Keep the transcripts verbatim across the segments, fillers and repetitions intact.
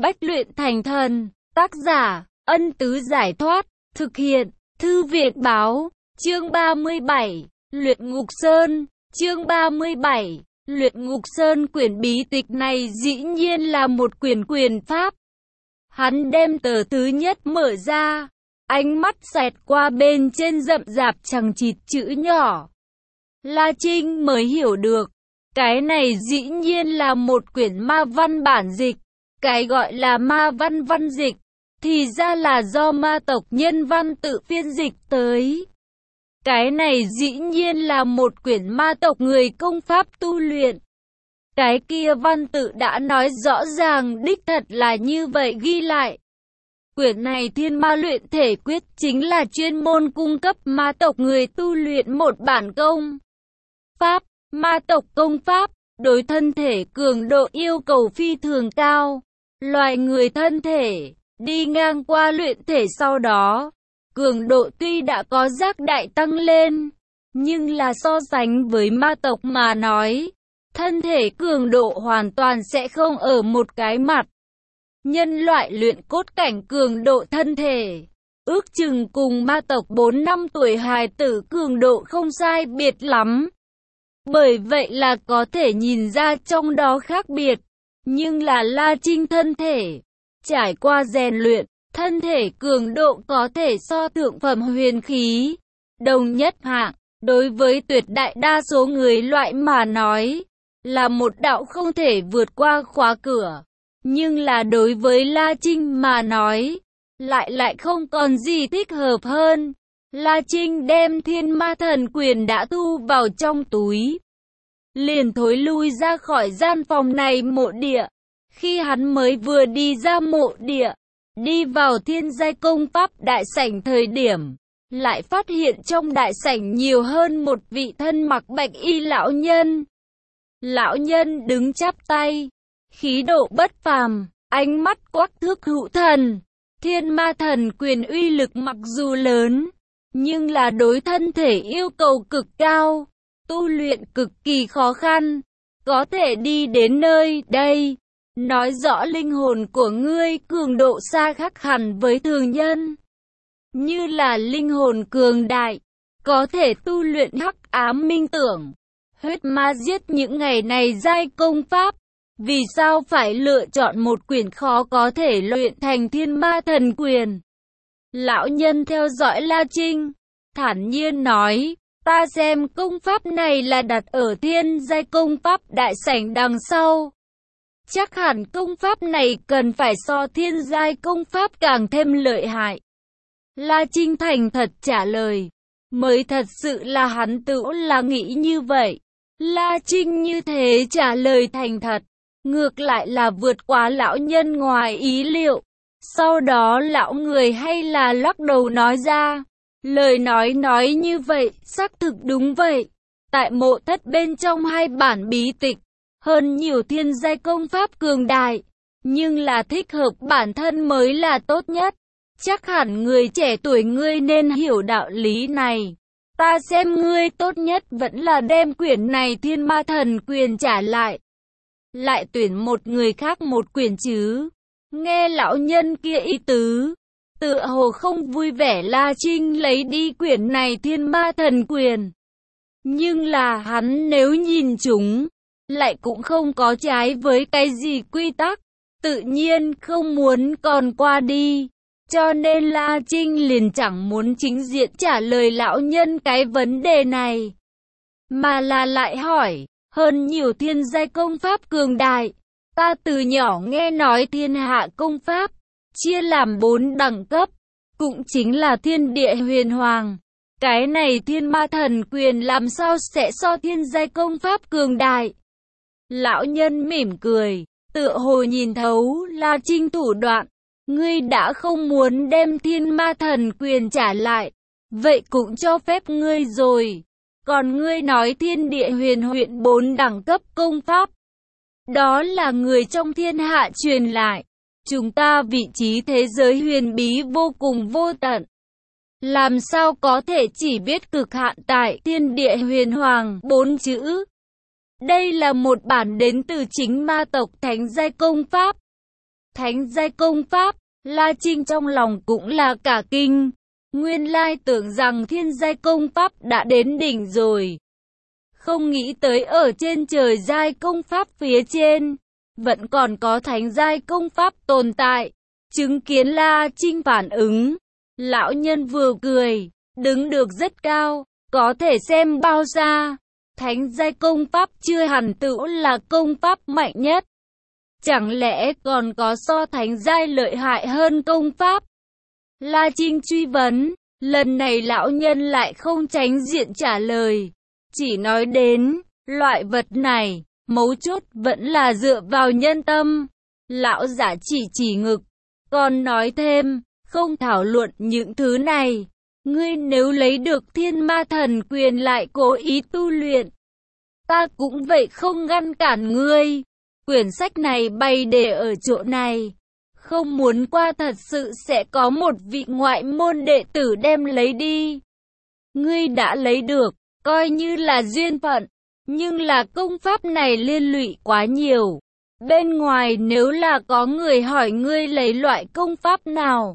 Bách luyện thành thần. Tác giả, Ân Tứ Giải Thoát. Thực hiện, Thư viện Báo. Chương ba mươi bảy, Luyện Ngục Sơn. Chương ba mươi bảy, Luyện Ngục Sơn. Quyển bí tịch này dĩ nhiên là một quyển quyền pháp. Hắn đem tờ thứ nhất mở ra, ánh mắt xẹt qua bên trên rậm rạp chằng chịt chữ nhỏ. La Trinh mới hiểu được, cái này dĩ nhiên là một quyển ma văn bản dịch. Cái gọi là ma văn văn dịch, thì ra là do ma tộc nhân văn tự phiên dịch tới. Cái này dĩ nhiên là một quyển ma tộc người công pháp tu luyện. Cái kia văn tự đã nói rõ ràng đích thật là như vậy ghi lại. Quyển này Thiên Ma Luyện Thể Quyết chính là chuyên môn cung cấp ma tộc người tu luyện một bản công pháp. Ma tộc công pháp, đối thân thể cường độ yêu cầu phi thường cao. Loài người thân thể, đi ngang qua luyện thể sau đó, cường độ tuy đã có giác đại tăng lên, nhưng là so sánh với ma tộc mà nói, thân thể cường độ hoàn toàn sẽ không ở một cái mặt. Nhân loại luyện cốt cảnh cường độ thân thể, ước chừng cùng ma tộc bốn năm tuổi hài tử cường độ không sai biệt lắm. Bởi vậy là có thể nhìn ra trong đó khác biệt. Nhưng là La Trinh thân thể, trải qua rèn luyện, thân thể cường độ có thể so thượng phẩm huyền khí, đồng nhất hạng, đối với tuyệt đại đa số người loại mà nói, là một đạo không thể vượt qua khóa cửa. Nhưng là đối với La Trinh mà nói, lại lại không còn gì thích hợp hơn. La Trinh đem Thiên Ma Thần Quyền đã thu vào trong túi, liền thối lui ra khỏi gian phòng này mộ địa. Khi hắn mới vừa đi ra mộ địa, đi vào thiên giai công pháp đại sảnh thời điểm, lại phát hiện trong đại sảnh nhiều hơn một vị thân mặc bạch y lão nhân. Lão nhân đứng chắp tay, khí độ bất phàm, ánh mắt quắc thước hữu thần. Thiên Ma Thần Quyền uy lực mặc dù lớn, nhưng là đối thân thể yêu cầu cực cao, tu luyện cực kỳ khó khăn. Có thể đi đến nơi đây, nói rõ linh hồn của ngươi cường độ xa khác hẳn với thường nhân. Như là linh hồn cường đại, có thể tu luyện hắc ám minh tưởng, huyết ma giết những ngày này giai công pháp. Vì sao phải lựa chọn một quyển khó có thể luyện thành Thiên Ma Thần Quyền? Lão nhân theo dõi La Trinh, thản nhiên nói, ta xem công pháp này là đặt ở thiên giai công pháp đại sảnh đằng sau. Chắc hẳn công pháp này cần phải so thiên giai công pháp càng thêm lợi hại. La Trinh thành thật trả lời, mới thật sự là hắn tự là nghĩ như vậy. La Trinh như thế trả lời thành thật, ngược lại là vượt quá lão nhân ngoài ý liệu. Sau đó lão người hay là lắc đầu nói ra, lời nói nói như vậy, xác thực đúng vậy. Tại mộ thất bên trong hai bản bí tịch, hơn nhiều thiên giai công pháp cường đại, nhưng là thích hợp bản thân mới là tốt nhất. Chắc hẳn người trẻ tuổi ngươi nên hiểu đạo lý này. Ta xem ngươi tốt nhất vẫn là đem quyển này Thiên Ma Thần Quyền trả lại, lại tuyển một người khác một quyển chứ. Nghe lão nhân kia ý tứ, tựa hồ không vui vẻ. La Trinh lấy đi quyển này Thiên Ma Thần Quyền, nhưng là hắn nếu nhìn chúng, lại cũng không có trái với cái gì quy tắc, tự nhiên không muốn còn qua đi. Cho nên La Trinh liền chẳng muốn chính diện trả lời lão nhân cái vấn đề này, mà là lại hỏi, hơn nhiều thiên giai công pháp cường đại. Ta từ nhỏ nghe nói thiên hạ công pháp chia làm bốn đẳng cấp, cũng chính là thiên địa huyền hoàng. Cái này Thiên Ma Thần Quyền làm sao sẽ so thiên giai công pháp cường đại? Lão nhân mỉm cười, tựa hồ nhìn thấu La Trinh thủ đoạn. Ngươi đã không muốn đem Thiên Ma Thần Quyền trả lại, vậy cũng cho phép ngươi rồi. Còn ngươi nói thiên địa huyền huyện bốn đẳng cấp công pháp, đó là người trong thiên hạ truyền lại. Chúng ta vị trí thế giới huyền bí vô cùng vô tận, làm sao có thể chỉ biết cực hạn tại thiên địa huyền hoàng bốn chữ. Đây là một bản đến từ chính ma tộc thánh giai công pháp. thánh giai công pháp, La Trinh trong lòng cũng là cả kinh. Nguyên lai tưởng rằng thiên giai công pháp đã đến đỉnh rồi. Không nghĩ tới ở trên trời giai công pháp phía trên, vẫn còn có thánh giai công pháp tồn tại. Chứng kiến La Trinh phản ứng, lão nhân vừa cười, đứng được rất cao, có thể xem bao xa. Thánh giai công pháp chưa hẳn tự là công pháp mạnh nhất. Chẳng lẽ còn có so thánh giai lợi hại hơn công pháp? La Trinh truy vấn, lần này lão nhân lại không tránh diện trả lời. Chỉ nói đến, loại vật này, mấu chốt vẫn là dựa vào nhân tâm. Lão giả chỉ chỉ ngực, còn nói thêm, không thảo luận những thứ này. Ngươi nếu lấy được thiên ma thần quyền lại cố ý tu luyện, ta cũng vậy không ngăn cản ngươi. Quyển sách này bày để ở chỗ này, không muốn qua thật sự sẽ có một vị ngoại môn đệ tử đem lấy đi. Ngươi đã lấy được, coi như là duyên phận, nhưng là công pháp này liên lụy quá nhiều. Bên ngoài nếu là có người hỏi ngươi lấy loại công pháp nào,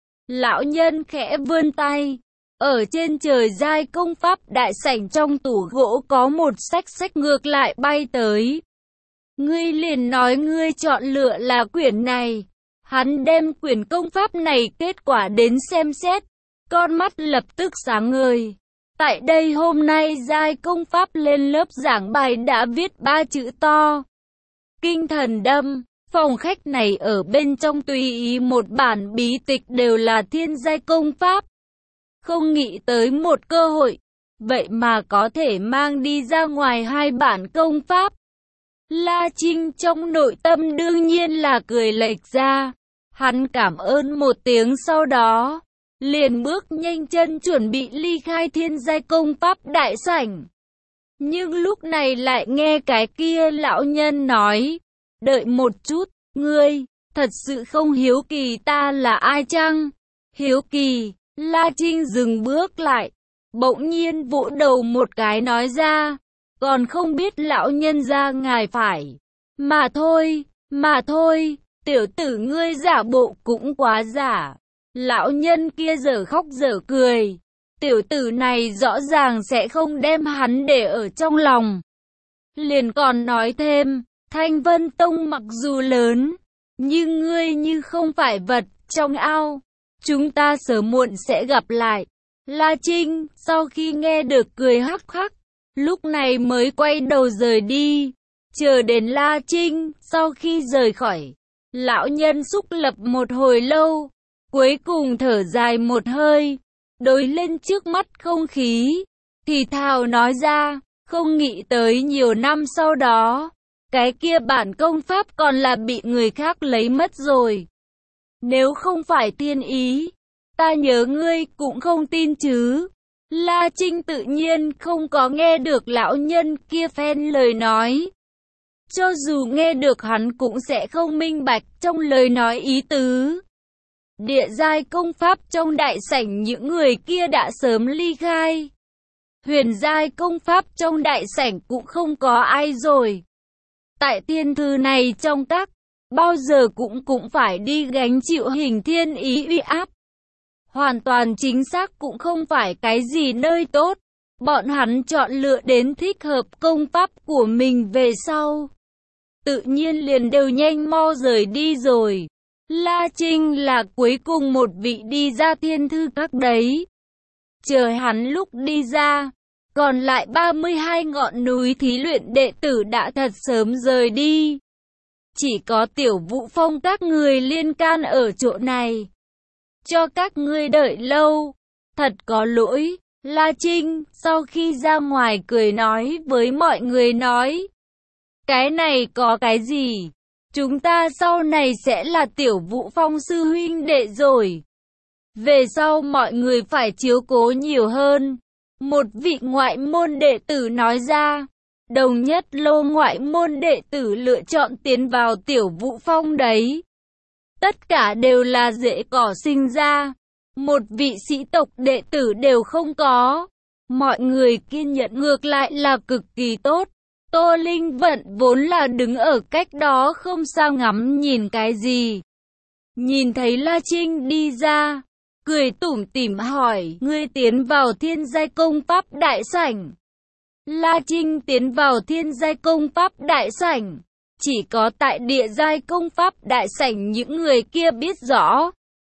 lão nhân khẽ vươn tay, ở trên trời giai công pháp đại sảnh trong tủ gỗ có một sách sách ngược lại bay tới. Ngươi liền nói ngươi chọn lựa là quyển này. Hắn đem quyển công pháp này kết quả đến xem xét, con mắt lập tức sáng ngời. Tại đây hôm nay giai công pháp lên lớp giảng bài đã viết ba chữ to: Kinh Thần Đâm. Phòng khách này ở bên trong tùy ý một bản bí tịch đều là thiên giai công pháp. Không nghĩ tới một cơ hội, vậy mà có thể mang đi ra ngoài hai bản công pháp. La Trinh trong nội tâm đương nhiên là cười lệch ra. Hắn cảm ơn một tiếng sau đó, liền bước nhanh chân chuẩn bị ly khai thiên giai công pháp đại sảnh. Nhưng lúc này lại nghe cái kia lão nhân nói, đợi một chút, ngươi, thật sự không hiếu kỳ ta là ai chăng? Hiếu kỳ, La Trinh dừng bước lại, bỗng nhiên vỗ đầu một cái nói ra, còn không biết lão nhân gia ngài phải. Mà thôi, mà thôi, tiểu tử ngươi giả bộ cũng quá giả. Lão nhân kia giờ khóc giờ cười. Tiểu tử này rõ ràng sẽ không đem hắn để ở trong lòng. Liền còn nói thêm, Thanh Vân Tông mặc dù lớn, nhưng ngươi như không phải vật trong ao. Chúng ta sớm muộn sẽ gặp lại. La Trinh, sau khi nghe được cười hắc hắc, lúc này mới quay đầu rời đi. Chờ đến La Trinh, sau khi rời khỏi, lão nhân xúc lập một hồi lâu, cuối cùng thở dài một hơi, đối lên trước mắt không khí, thì thào nói ra, không nghĩ tới nhiều năm sau đó, cái kia bản công pháp còn là bị người khác lấy mất rồi. Nếu không phải thiên ý, ta nhớ ngươi cũng không tin chứ. La Trinh tự nhiên không có nghe được lão nhân kia phen lời nói. Cho dù nghe được hắn cũng sẽ không minh bạch trong lời nói ý tứ. Địa giai công pháp trong đại sảnh những người kia đã sớm ly khai. Huyền giai công pháp trong đại sảnh cũng không có ai rồi. Tại thiên thư này trong các, bao giờ cũng cũng phải đi gánh chịu hình thiên ý uy áp. Hoàn toàn chính xác cũng không phải cái gì nơi tốt. Bọn hắn chọn lựa đến thích hợp công pháp của mình về sau, tự nhiên liền đều nhanh mo rời đi rồi. La Trinh là cuối cùng một vị đi ra thiên thư các đấy. Chờ hắn lúc đi ra, còn lại ba mươi hai ngọn núi thí luyện đệ tử đã thật sớm rời đi. Chỉ có Tiểu Vũ Phong các người liên can ở chỗ này. Cho các ngươi đợi lâu, thật có lỗi. La Trinh sau khi ra ngoài cười nói với mọi người nói, cái này có cái gì? Chúng ta sau này sẽ là Tiểu Vũ Phong sư huynh đệ rồi. Về sau mọi người phải chiếu cố nhiều hơn. Một vị ngoại môn đệ tử nói ra. Đồng Nhất Lô ngoại môn đệ tử lựa chọn tiến vào Tiểu Vũ Phong đấy. Tất cả đều là rễ cỏ sinh ra. Một vị sĩ tộc đệ tử đều không có. Mọi người kiên nhẫn ngược lại là cực kỳ tốt. Tô Linh Vận vốn là đứng ở cách đó không xa ngắm nhìn cái gì. Nhìn thấy La Trinh đi ra, cười tủm tỉm hỏi, ngươi tiến vào Thiên Giai Công Pháp Đại Sảnh. La Trinh tiến vào Thiên Giai Công Pháp Đại Sảnh. Chỉ có tại Địa Giai Công Pháp Đại Sảnh những người kia biết rõ.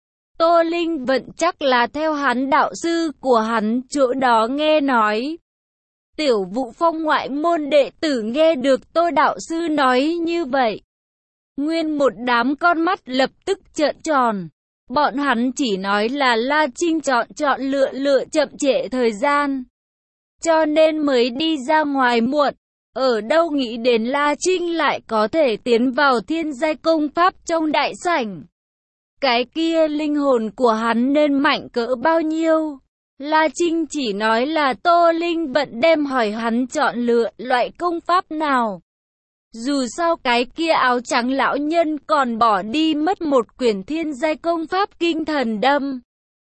Tô Linh Vận chắc là theo hắn đạo sư của hắn chỗ đó nghe nói. Tiểu Vũ Phong ngoại môn đệ tử nghe được Tô đạo sư nói như vậy. Nguyên một đám con mắt lập tức trợn tròn. Bọn hắn chỉ nói là La Trinh chọn chọn lựa lựa chậm trễ thời gian. Cho nên mới đi ra ngoài muộn. Ở đâu nghĩ đến La Trinh lại có thể tiến vào Thiên Giai Công Pháp trong đại sảnh. Cái kia linh hồn của hắn nên mạnh cỡ bao nhiêu? La Trinh chỉ nói là Tô Linh Vận đem hỏi hắn chọn lựa loại công pháp nào. Dù sao cái kia áo trắng lão nhân còn bỏ đi mất một quyển Thiên Giai Công Pháp Kinh Thần Đâm.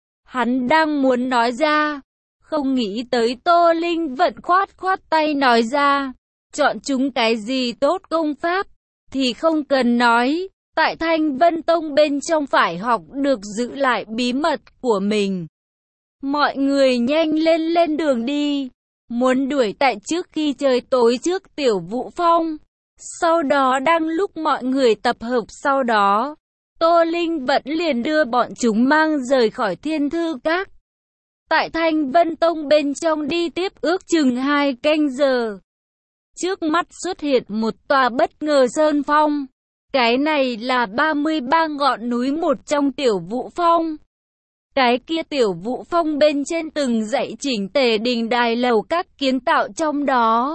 Hắn đang muốn nói ra, không nghĩ tới Tô Linh Vận khoát khoát tay nói ra. Chọn chúng cái gì tốt công pháp, thì không cần nói, tại Thanh Vân Tông bên trong phải học được giữ lại bí mật của mình. Mọi người nhanh lên lên đường đi, muốn đuổi tại trước khi trời tối trước Tiểu Vũ Phong. Sau đó đang lúc mọi người tập hợp sau đó, Tô Linh Vận liền đưa bọn chúng mang rời khỏi Thiên Thư Các. Tại Thanh Vân Tông bên trong đi tiếp ước chừng hai canh giờ. Trước mắt xuất hiện một tòa bất ngờ sơn phong. Cái này là ba mươi ba ngọn núi một trong Tiểu Vũ Phong. Cái kia Tiểu Vũ Phong bên trên từng dãy chỉnh tề đình đài lầu các kiến tạo trong đó.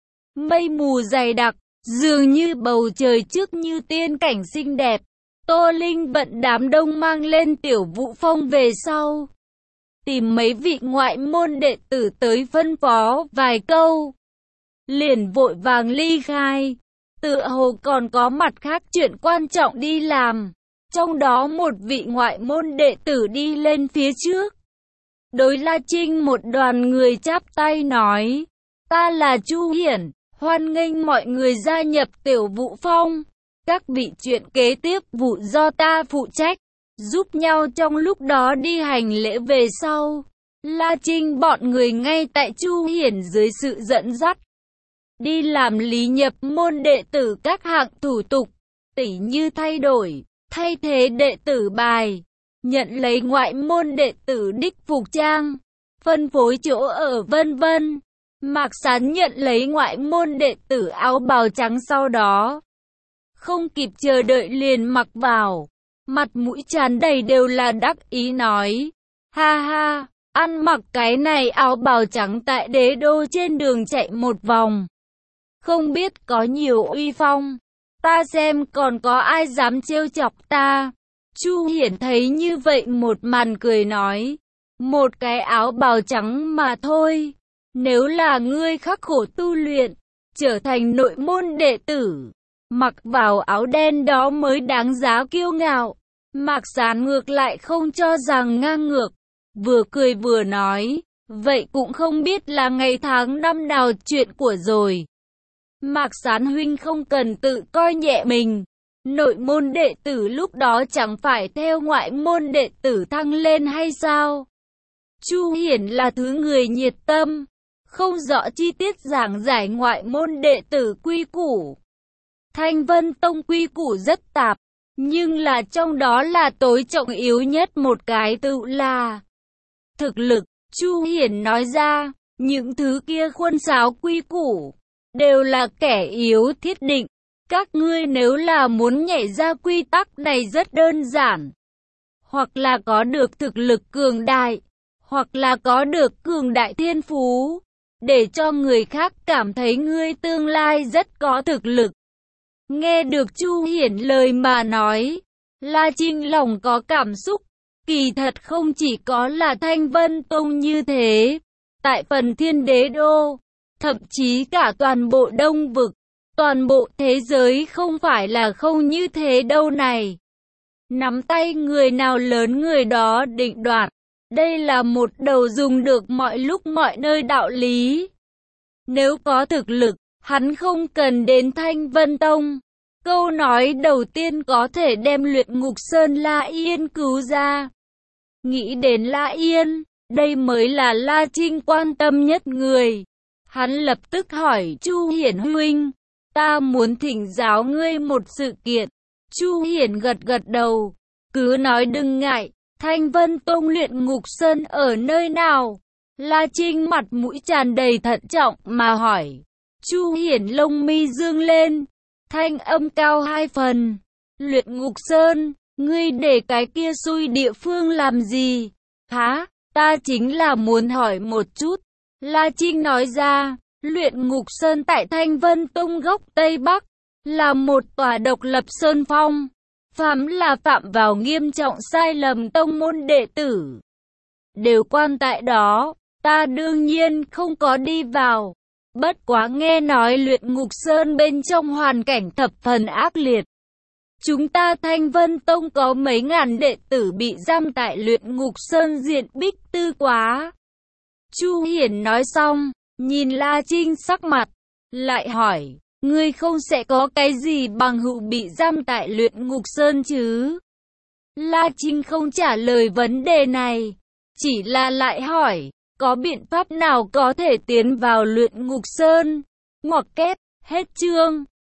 Mây mù dày đặc, dường như bầu trời trước như tiên cảnh xinh đẹp. Tô Linh Vận đám đông mang lên Tiểu Vũ Phong về sau. Tìm mấy vị ngoại môn đệ tử tới phân phó vài câu. Liền vội vàng ly khai, tựa hồ còn có mặt khác chuyện quan trọng đi làm. Trong đó một vị ngoại môn đệ tử đi lên phía trước. Đối La Trinh một đoàn người chắp tay nói, ta là Chu Hiển, hoan nghênh mọi người gia nhập Tiểu Vũ Phong. Các vị chuyện kế tiếp vụ do ta phụ trách, giúp nhau trong lúc đó đi hành lễ về sau. La Trinh bọn người ngay tại Chu Hiển dưới sự dẫn dắt. Đi làm lý nhập môn đệ tử các hạng thủ tục, tỉ như thay đổi, thay thế đệ tử bài, nhận lấy ngoại môn đệ tử đích phục trang, phân phối chỗ ở vân vân. Mạc Sán nhận lấy ngoại môn đệ tử áo bào trắng sau đó. Không kịp chờ đợi liền mặc vào, mặt mũi tràn đầy đều là đắc ý nói, ha ha, ăn mặc cái này áo bào trắng tại đế đô trên đường chạy một vòng. Không biết có nhiều uy phong, ta xem còn có ai dám trêu chọc ta. Chu Hiển thấy như vậy một màn cười nói, một cái áo bào trắng mà thôi. Nếu là ngươi khắc khổ tu luyện, trở thành nội môn đệ tử, mặc vào áo đen đó mới đáng giá kiêu ngạo. Mạc Sán ngược lại không cho rằng ngang ngược, vừa cười vừa nói, vậy cũng không biết là ngày tháng năm nào chuyện của rồi. Mạc Sán huynh không cần tự coi nhẹ mình, nội môn đệ tử lúc đó chẳng phải theo ngoại môn đệ tử thăng lên hay sao? Chu Hiển là thứ người nhiệt tâm, không rõ chi tiết giảng giải ngoại môn đệ tử quy củ. Thanh Vân Tông quy củ rất tạp, nhưng là trong đó là tối trọng yếu nhất một cái tự là thực lực. Chu Hiển nói ra, những thứ kia khuôn sáo quy củ đều là kẻ yếu thiết định. Các ngươi nếu là muốn nhảy ra quy tắc này rất đơn giản. Hoặc là có được thực lực cường đại, hoặc là có được cường đại thiên phú, để cho người khác cảm thấy ngươi tương lai rất có thực lực. Nghe được Chu Hiển lời mà nói, La Trinh lòng có cảm xúc. Kỳ thật không chỉ có là Thanh Vân Tông như thế, tại phần Thiên Đế Đô, thậm chí cả toàn bộ Đông Vực, toàn bộ thế giới không phải là không như thế đâu này. Nắm tay người nào lớn người đó định đoạt. Đây là một đầu dùng được mọi lúc mọi nơi đạo lý. Nếu có thực lực, hắn không cần đến Thanh Vân Tông. Câu nói đầu tiên có thể đem Luyện Ngục Sơn La Yên cứu ra. Nghĩ đến La Yên, đây mới là La Trinh quan tâm nhất người. Hắn lập tức hỏi Chu Hiển huynh, ta muốn thỉnh giáo ngươi một sự kiện. Chu Hiển gật gật đầu, cứ nói đừng ngại. Thanh Vân Tông Luyện Ngục Sơn ở nơi nào? La Trinh mặt mũi tràn đầy thận trọng mà hỏi. Chu Hiển lông mi dương lên, thanh âm cao hai phần. Luyện Ngục Sơn, ngươi để cái kia xui địa phương làm gì? Hả? Ta chính là muốn hỏi một chút. La Trinh nói ra, Luyện Ngục Sơn tại Thanh Vân Tông góc Tây Bắc, là một tòa độc lập sơn phong. Phàm là phạm vào nghiêm trọng sai lầm tông môn đệ tử, đều quan tại đó. Ta đương nhiên không có đi vào. Bất quá nghe nói Luyện Ngục Sơn bên trong hoàn cảnh thập phần ác liệt. Chúng ta Thanh Vân Tông có mấy ngàn đệ tử bị giam tại Luyện Ngục Sơn diện bích tư quá. Chu Hiển nói xong, nhìn La Trinh sắc mặt, lại hỏi, ngươi không sẽ có cái gì bằng hữu bị giam tại Luyện Ngục Sơn chứ? La Trinh không trả lời vấn đề này, chỉ là lại hỏi, có biện pháp nào có thể tiến vào Luyện Ngục Sơn? Ngoặc kép, hết chương.